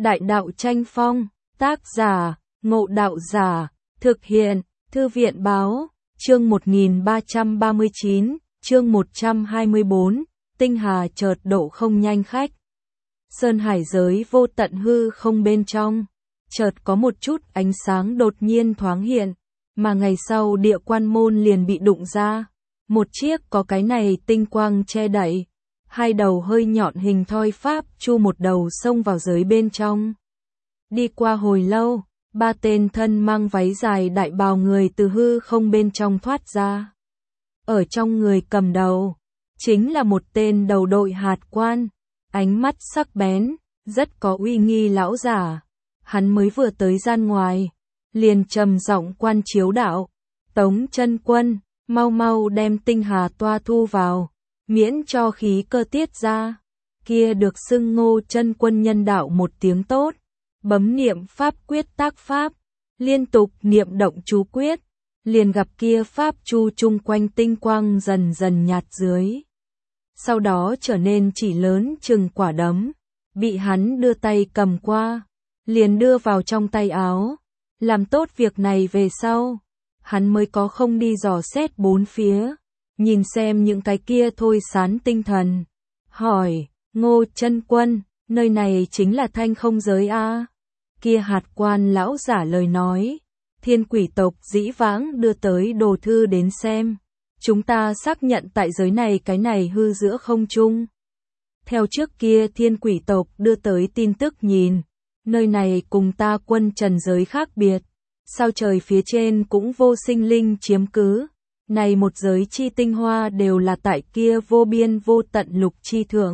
Đại đạo tranh phong, tác giả, Ngộ Đạo Giả, thực hiện, Thư viện báo, chương 1339, chương 124, tinh hà chợt độ không nhanh khách. Sơn hải giới vô tận hư không bên trong, chợt có một chút ánh sáng đột nhiên thoáng hiện, mà ngày sau địa quan môn liền bị đụng ra. Một chiếc có cái này tinh quang che đậy, hai đầu hơi nhọn hình thoi pháp chu một đầu xông vào giới bên trong. Đi qua hồi lâu, ba tên thân mang váy dài đại bào người từ hư không bên trong thoát ra. Ở trong người cầm đầu, chính là một tên đầu đội hạt quan, ánh mắt sắc bén, rất có uy nghi lão giả. Hắn mới vừa tới gian ngoài, liền trầm giọng quan chiếu đạo: Tống chân quân, mau mau đem tinh hà toa thu vào, miễn cho khí cơ tiết ra. Kia được xưng Ngô chân quân nhân đạo một tiếng tốt, bấm niệm pháp quyết tác pháp, liên tục niệm động chú quyết, liền gặp kia pháp chu chung quanh tinh quang dần dần nhạt dưới. Sau đó trở nên chỉ lớn chừng quả đấm, bị hắn đưa tay cầm qua, liền đưa vào trong tay áo. Làm tốt việc này về sau, hắn mới có không đi dò xét bốn phía, nhìn xem những cái kia thôi sán tinh thần. Hỏi, Ngô chân quân, nơi này chính là Thanh Không giới a? Kia hạt quan lão giả lời nói, Thiên quỷ tộc dĩ vãng đưa tới đồ thư đến xem. Chúng ta xác nhận tại giới này cái này hư giữa không trung. Theo trước kia thiên quỷ tộc đưa tới tin tức nhìn, nơi này cùng ta quân trần giới khác biệt. Sao trời phía trên cũng vô sinh linh chiếm cứ. Này một giới chi tinh hoa đều là tại kia vô biên vô tận lục chi thượng.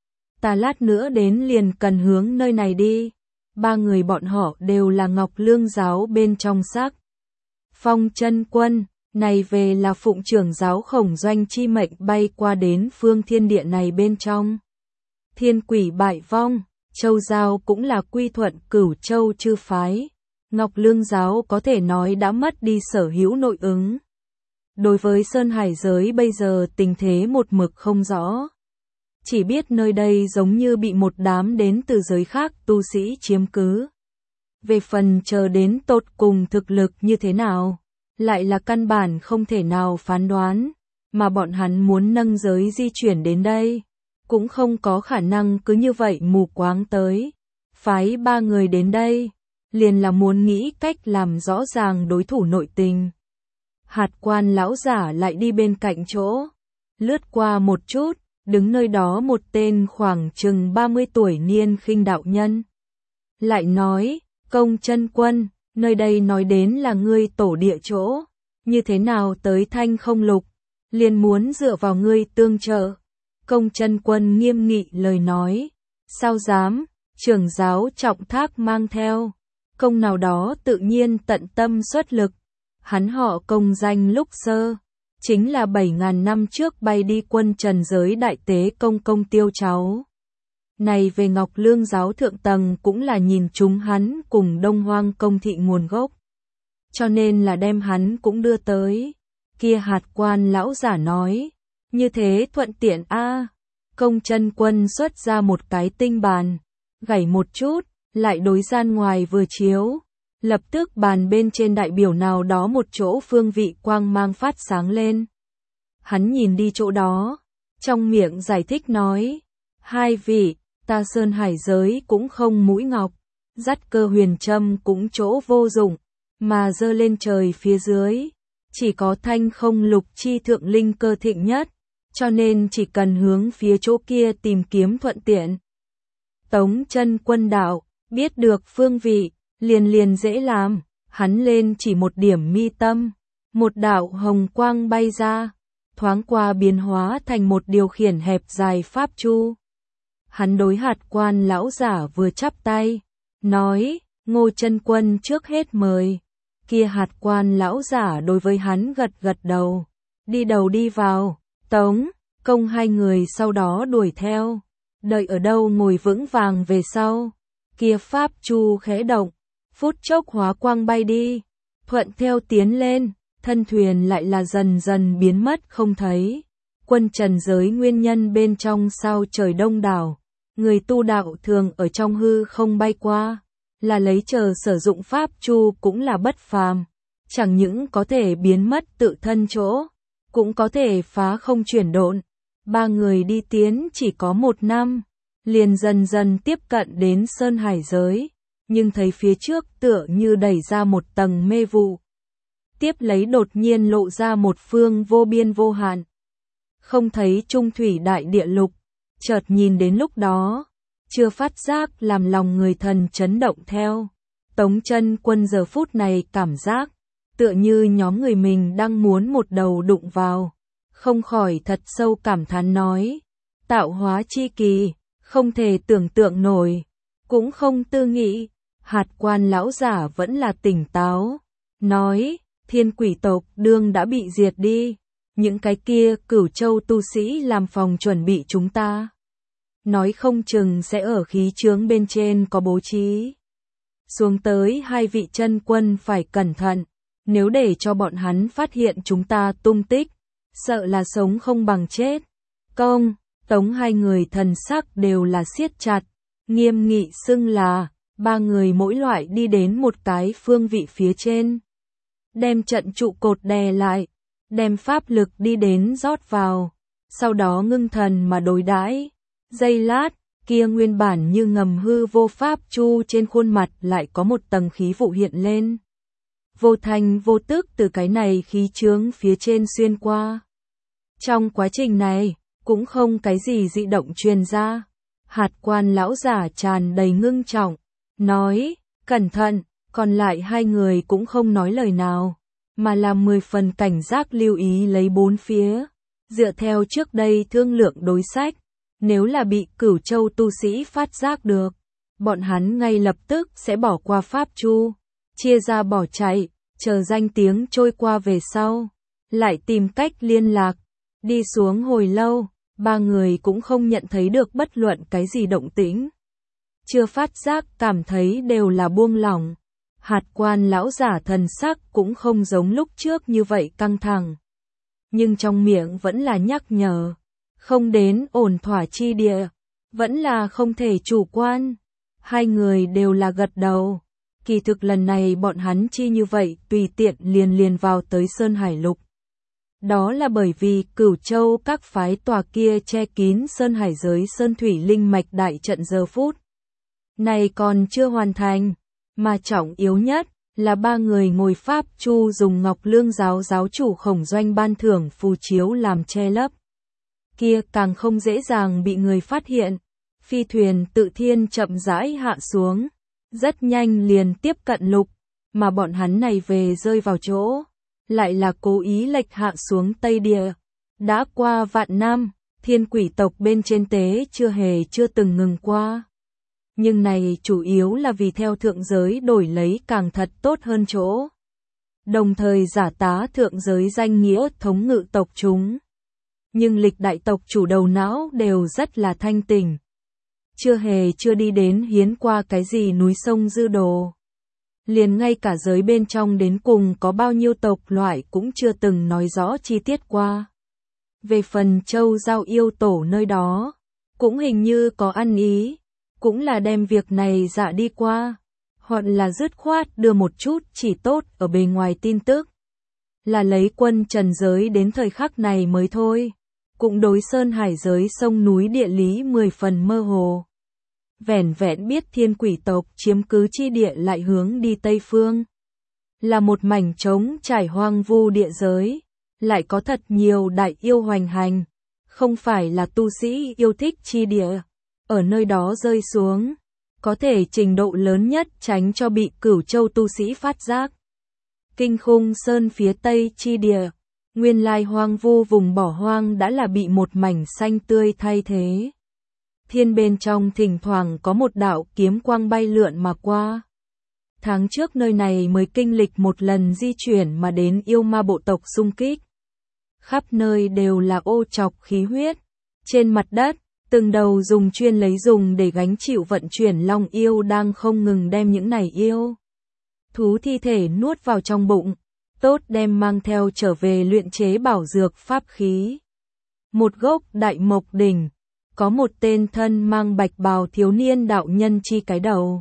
Ta lát nữa đến liền cần hướng nơi này đi. Ba người bọn họ đều là Ngọc Lương giáo bên trong sắc. Phong chân quân, này về là phụng trưởng giáo Khổng Doanh chi mệnh bay qua đến phương thiên địa này bên trong. Thiên quỷ bại vong, Châu Giao cũng là quy thuận Cửu Châu chư phái. Ngọc Lương giáo có thể nói đã mất đi sở hữu nội ứng. Đối với Sơn Hải giới bây giờ tình thế một mực không rõ. Chỉ biết nơi đây giống như bị một đám đến từ giới khác tu sĩ chiếm cứ. Về phần chờ đến tột cùng thực lực như thế nào, lại là căn bản không thể nào phán đoán, mà bọn hắn muốn nâng giới di chuyển đến đây, cũng không có khả năng cứ như vậy mù quáng tới. Phái ba người đến đây, liền là muốn nghĩ cách làm rõ ràng đối thủ nội tình. Hạt quan lão giả lại đi bên cạnh chỗ, lướt qua một chút, đứng nơi đó một tên khoảng chừng 30 tuổi niên khinh đạo nhân. Lại nói, Công chân quân, nơi đây nói đến là ngươi tổ địa chỗ, như thế nào tới Thanh Không Lục, liền muốn dựa vào ngươi tương trợ. Công chân quân nghiêm nghị lời nói, sao dám, trưởng giáo trọng thác mang theo, công nào đó tự nhiên tận tâm xuất lực. Hắn họ Công danh lúc xưa, chính là 7.000 năm trước bay đi quân trần giới đại tế Công Tiêu cháu. Này về Ngọc Lương giáo thượng tầng cũng là nhìn chúng hắn cùng Đông Hoang Công thị nguồn gốc. Cho nên là đem hắn cũng đưa tới. Kia hạt quan lão giả nói, như thế thuận tiện a. Công chân quân xuất ra một cái tinh bàn, gảy một chút, lại đối gian ngoài vừa chiếu. Lập tức bàn bên trên đại biểu nào đó một chỗ phương vị quang mang phát sáng lên. Hắn nhìn đi chỗ đó, trong miệng giải thích nói, hai vị, ta Sơn Hải giới cũng không mũi ngọc, dắt cơ huyền châm cũng chỗ vô dụng, mà dơ lên trời phía dưới, chỉ có Thanh Không Lục chi thượng linh cơ thịnh nhất, cho nên chỉ cần hướng phía chỗ kia tìm kiếm thuận tiện. Tống chân quân đạo, biết được phương vị, liền dễ làm, hắn lên chỉ một điểm mi tâm, một đạo hồng quang bay ra, thoáng qua biến hóa thành một điều khiển hẹp dài pháp chu. Hắn đối hạt quan lão giả vừa chắp tay, nói, Ngô chân quân trước hết mời. Kia hạt quan lão giả đối với hắn gật gật đầu, đi đầu đi vào. Tống, Công hai người sau đó đuổi theo, đợi ở đâu ngồi vững vàng về sau. Kia pháp chu khẽ động, phút chốc hóa quang bay đi, thuận theo tiến lên, thân thuyền lại là dần dần biến mất không thấy. Quân trần giới nguyên nhân bên trong sao trời đông đảo, Người tu đạo thường ở trong hư không bay qua, là lấy chờ sử dụng pháp chu cũng là bất phàm. Chẳng những có thể biến mất tự thân chỗ, cũng có thể phá không chuyển độn. Ba người đi tiến chỉ có 1 năm, liền dần dần tiếp cận đến sơn hải giới, nhưng thấy phía trước tựa như đẩy ra một tầng mê vụ. Tiếp lấy đột nhiên lộ ra một phương vô biên vô hạn. Không thấy trung thủy đại địa lục, chợt nhìn đến lúc đó, chưa phát giác làm lòng người thần chấn động theo. Tống Chân Quân giờ phút này cảm giác, tựa như nhóm người mình đang muốn một đầu đụng vào. Không khỏi thật sâu cảm thán nói, tạo hóa chi kỳ, không thể tưởng tượng nổi, cũng không tư nghị. Hạt Quan lão giả vẫn là tỉnh táo, nói, Thiên Quỷ tộc đương đã bị diệt đi, những cái kia Cửu Châu tu sĩ làm phòng chuẩn bị chúng ta. Nói không chừng sẽ ở khí chướng bên trên có bố trí. Xuống tới 2 vị chân quân phải cẩn thận, nếu để cho bọn hắn phát hiện chúng ta tung tích, sợ là sống không bằng chết. Công, Tống hai người thần sắc đều là siết chặt, nghiêm nghị xưng là, 3 người mỗi loại đi đến một cái phương vị phía trên. Đem trận trụ cột đè lại, đem pháp lực đi đến rót vào, sau đó ngưng thần mà đối đãi. Giây lát, kia nguyên bản như ngầm hư vô pháp chu trên khuôn mặt lại có một tầng khí vụ hiện lên. Vô thành vô tức từ cái này khí chướng phía trên xuyên qua. Trong quá trình này, cũng không cái gì dị động truyền ra. Hạt Quan lão giả tràn đầy ngưng trọng, nói, cẩn thận, còn lại 2 người cũng không nói lời nào, mà là 10 phần cảnh giác lưu ý lấy 4 phía. Dựa theo trước đây thương lượng đối sách, nếu là bị Cửu Châu tu sĩ phát giác được, bọn hắn ngay lập tức sẽ bỏ qua pháp chu, chia ra bỏ chạy, chờ danh tiếng trôi qua về sau, lại tìm cách liên lạc. Đi xuống hồi lâu, 3 người cũng không nhận thấy được bất luận cái gì động tĩnh. Chưa phát giác cảm thấy đều là buông lỏng. Hạt Quan lão giả thần sắc cũng không giống lúc trước như vậy căng thẳng. Nhưng trong miệng vẫn là nhắc nhở, không đến ổn thỏa chi địa, vẫn là không thể chủ quan. 2 người đều là gật đầu. Kỳ thực lần này bọn hắn chi như vậy tùy tiện liền vào tới Sơn Hải Lục. Đó là bởi vì Cửu Châu các phái tòa kia che kín Sơn Hải giới Sơn Thủy Linh Mạch đại trận giờ phút này còn chưa hoàn thành, mà trọng yếu nhất là 3 người ngồi pháp chu dùng Ngọc Lương giáo chủ Khổng Doanh ban thưởng phù chiếu làm che lấp. Kia càng không dễ dàng bị người phát hiện. Phi thuyền Tự Thiên chậm rãi hạ xuống, rất nhanh liền tiếp cận lục, mà bọn hắn này về rơi vào chỗ, lại là cố ý lệch hạ xuống Tây Địa. Đã qua vạn năm, Thiên Quỷ tộc bên trên tế chưa từng ngừng qua. Nhưng này chủ yếu là vì theo thượng giới đổi lấy càng thật tốt hơn chỗ. Đồng thời giả tá thượng giới danh nghĩa thống ngự tộc chúng. Nhưng lịch đại tộc chủ đầu não đều rất là thanh tỉnh. Chưa đi đến hiến qua cái gì núi sông dư đồ. Liền ngay cả giới bên trong đến cùng có bao nhiêu tộc loại cũng chưa từng nói rõ chi tiết qua. Về phần Châu Giao yêu tổ nơi đó, cũng hình như có ăn ý, cũng là đem việc này dạ đi qua, hoặc là dứt khoát đưa một chút chỉ tốt ở bề ngoài tin tức. Là lấy quân trần giới đến thời khắc này mới thôi, cũng đối Sơn Hải giới sông núi địa lý 10 phần mơ hồ. Vẻn vẹn biết Thiên Quỷ tộc chiếm cứ chi địa lại hướng đi Tây Phương. Là một mảnh trống trải hoang vu địa giới, lại có thật nhiều đại yêu hoành hành, không phải là tu sĩ yêu thích chi địa. Ở nơi đó rơi xuống, có thể trình độ lớn nhất tránh cho bị Cửu Châu tu sĩ phát giác. Kinh Khung Sơn phía Tây chi địa, nguyên lai hoang vu vùng bỏ hoang đã là bị một mảnh xanh tươi thay thế. Thiên bên trong thỉnh thoảng có một đạo kiếm quang bay lượn mà qua. Tháng trước nơi này mới kinh lịch một lần di chuyển mà đến yêu ma bộ tộc xung kích. Khắp nơi đều là ô trọc khí huyết. Trên mặt đất, từng đầu dùng chuyên lấy dùng để gánh chịu vận chuyển long yêu đang không ngừng đem những này yêu thú thi thể nuốt vào trong bụng, tốt đem mang theo trở về luyện chế bảo dược pháp khí. Một gốc đại mộc đỉnh, có một tên thân mang bạch bào thiếu niên đạo nhân chi cái đầu.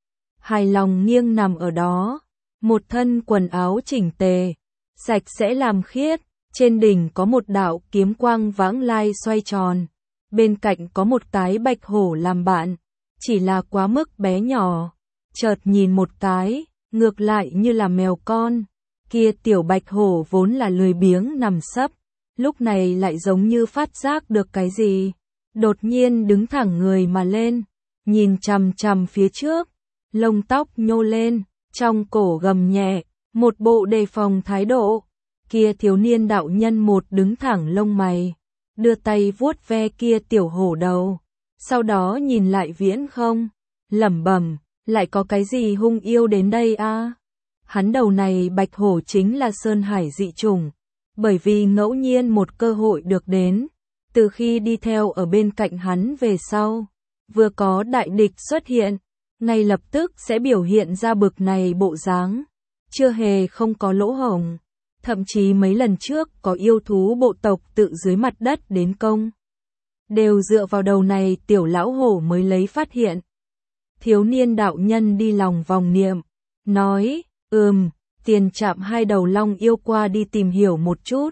Hài lòng nghiêng nằm ở đó, một thân quần áo chỉnh tề, sạch sẽ làm khiết, trên đỉnh có một đạo kiếm quang vãng lai xoay tròn, bên cạnh có một cái bạch hổ làm bạn, chỉ là quá mức bé nhỏ, chợt nhìn một cái, ngược lại như là mèo con, kia tiểu bạch hổ vốn là lười biếng nằm sấp, lúc này lại giống như phát giác được cái gì, đột nhiên đứng thẳng người mà lên, nhìn chằm chằm phía trước, lông tóc nhô lên, trong cổ gầm nhẹ, một bộ đề phòng thái độ. Kia thiếu niên đạo nhân một đứng thẳng lông mày, đưa tay vuốt ve kia tiểu hổ đầu, sau đó nhìn lại Viễn Không, lẩm bẩm, lại có cái gì hung yêu đến đây a? Hắn đầu này bạch hổ chính là sơn hải dị chủng, bởi vì ngẫu nhiên một cơ hội được đến, từ khi đi theo ở bên cạnh hắn về sau, vừa có đại địch xuất hiện, ngay lập tức sẽ biểu hiện ra bực này bộ dáng, chưa hề không có lỗ hổng. Thậm chí mấy lần trước có yêu thú bộ tộc tự dưới mặt đất đến công. Đều dựa vào đầu này tiểu lão hổ mới lấy phát hiện. Thiếu niên đạo nhân đi lòng vòng niệm, nói, tiền chạm hai đầu long yêu qua đi tìm hiểu một chút.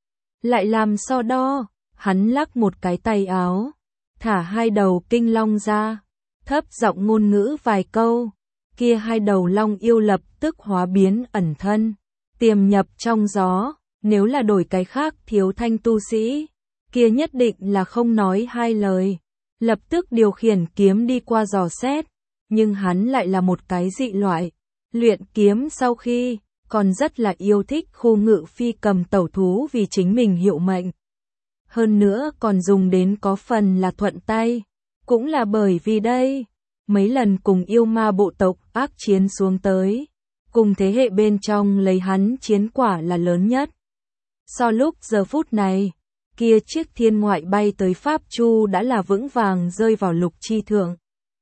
Lại làm so đo, hắn lắc một cái tay áo, thả hai đầu kinh long ra, thấp giọng ngôn ngữ vài câu, kia hai đầu long yêu lập tức hóa biến ẩn thân. Tiềm nhập trong gió, nếu là đổi cái khác thiếu thanh tu sĩ, kia nhất định là không nói hai lời, lập tức điều khiển kiếm đi qua dò xét, nhưng hắn lại là một cái dị loại, luyện kiếm sau khi, còn rất là yêu thích khu ngự phi cầm tẩu thú vì chính mình hiệu mệnh. Hơn nữa còn dùng đến có phần là thuận tay, cũng là bởi vì đây, mấy lần cùng yêu ma bộ tộc ác chiến xuống tới. Cùng thế hệ bên trong lấy hắn chiến quả là lớn nhất. So lúc giờ phút này, kia chiếc thiên ngoại bay tới Pháp Chu đã là vững vàng rơi vào lục chi thượng.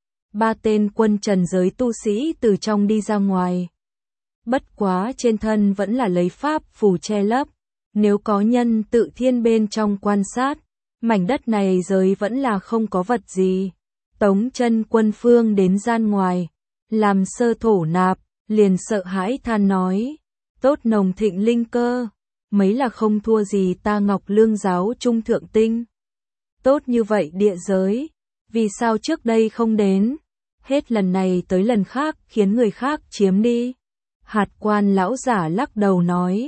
Ba tên quân trần giới tu sĩ từ trong đi ra ngoài. Bất quá trên thân vẫn là lấy pháp phù che lấp. Nếu có nhân tự thiên bên trong quan sát, mảnh đất này giới vẫn là không có vật gì. Tống chân quân phương đến gian ngoài, làm sơ thổ nạp. Liền sợ hãi than nói, tốt nồng thịnh linh cơ, mấy là không thua gì ta Ngọc Lương giáo trung thượng tinh. Tốt như vậy địa giới, vì sao trước đây không đến, hết lần này tới lần khác khiến người khác chiếm đi. Hạt quan lão giả lắc đầu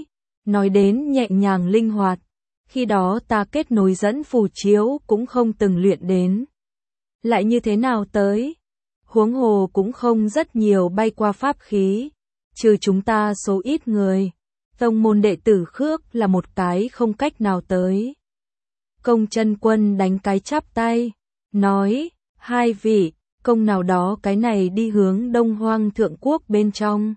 nói đến nhẹ nhàng linh hoạt, khi đó ta kết nối dẫn phù chiếu cũng không từng luyện đến. Lại như thế nào tới? Huống hồ cũng không rất nhiều bay qua pháp khí, trừ chúng ta số ít người, tông môn đệ tử Khước là một cái không cách nào tới. Công chân quân đánh cái chắp tay, nói, hai vị, công nào đó cái này đi hướng Đông Hoang Thượng Quốc bên trong.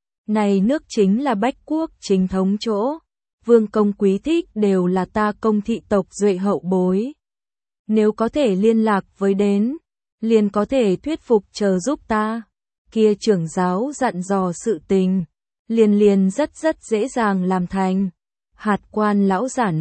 Này nước chính là Bách Quốc chính thống chỗ, vương công quý thích đều là ta công thị tộc duệ hậu bối. Nếu có thể liên lạc với đến, liền có thể thuyết phục chờ giúp ta. Kia trưởng giáo dặn dò sự tình, liền rất dễ dàng làm thành. Hạt quan lão giả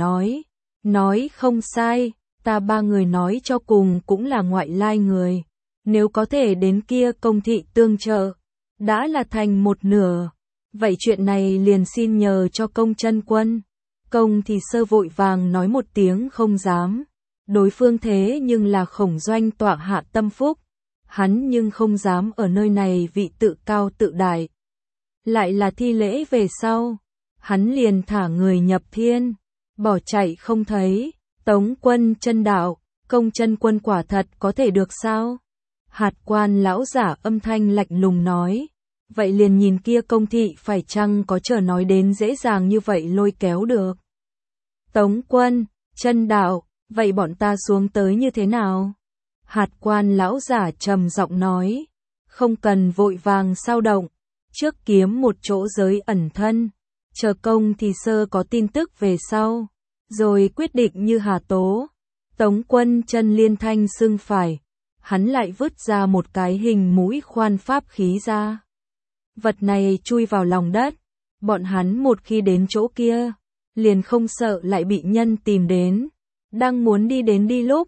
nói không sai, ta ba người nói cho cùng cũng là ngoại lai người. Nếu có thể đến kia công thị tương trợ, đã là thành một nửa. Vậy chuyện này liền xin nhờ cho công chân quân. Công thì sơ vội vàng nói một tiếng không dám. Đối phương thế nhưng là Khổng Doanh tọa hạ tâm phúc, hắn nhưng không dám ở nơi này vị tự cao tự đại. Lại là thi lễ về sau, hắn liền thả người nhập thiên, bỏ chạy không thấy. Tống quân chân đạo, công chân quân quả thật có thể được sao? Hạt quan lão giả âm thanh lạnh lùng nói, vậy liền nhìn kia công thị phải chăng có chờ nói đến dễ dàng như vậy lôi kéo được. Tống quân, chân đạo, vậy bọn ta xuống tới như thế nào? Hạt quan lão giả trầm giọng nói, không cần vội vàng sao động, trước kiếm một chỗ giới ẩn thân, chờ công thì sơ có tin tức về sau, rồi quyết định như hà tố. Tống quân chân liên thanh sưng phải, hắn lại vứt ra một cái hình mũi khoan pháp khí ra. Vật này chui vào lòng đất, bọn hắn một khi đến chỗ kia, liền không sợ lại bị nhân tìm đến. Đang muốn đi đến đi lúc,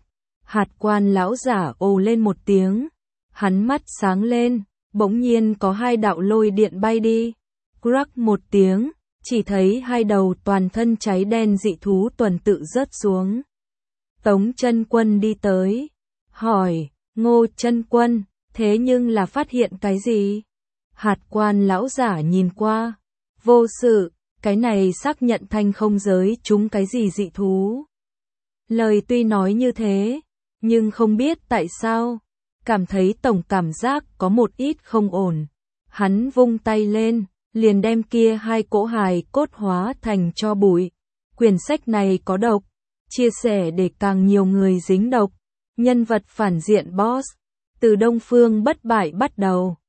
Hạt quan lão giả ồ lên một tiếng, hắn mắt sáng lên, bỗng nhiên có hai đạo lôi điện bay đi. Crack một tiếng, chỉ thấy hai đầu toàn thân cháy đen dị thú tuần tự rớt xuống. Tống Chân Quân đi tới, hỏi, Ngô Chân Quân, thế nhưng là phát hiện cái gì? Hạt quan lão giả nhìn qua, vô sự, cái này xác nhận thanh không giới chúng cái gì dị thú. Lời tuy nói như thế, nhưng không biết tại sao, cảm thấy tổng cảm giác có một ít không ổn. Hắn vung tay lên, liền đem kia hai cỗ hài cốt hóa thành tro bụi. Quyển sách này có độc, chia sẻ để càng nhiều người dính độc. Nhân vật phản diện boss, từ Đông Phương Bất Bại bắt đầu.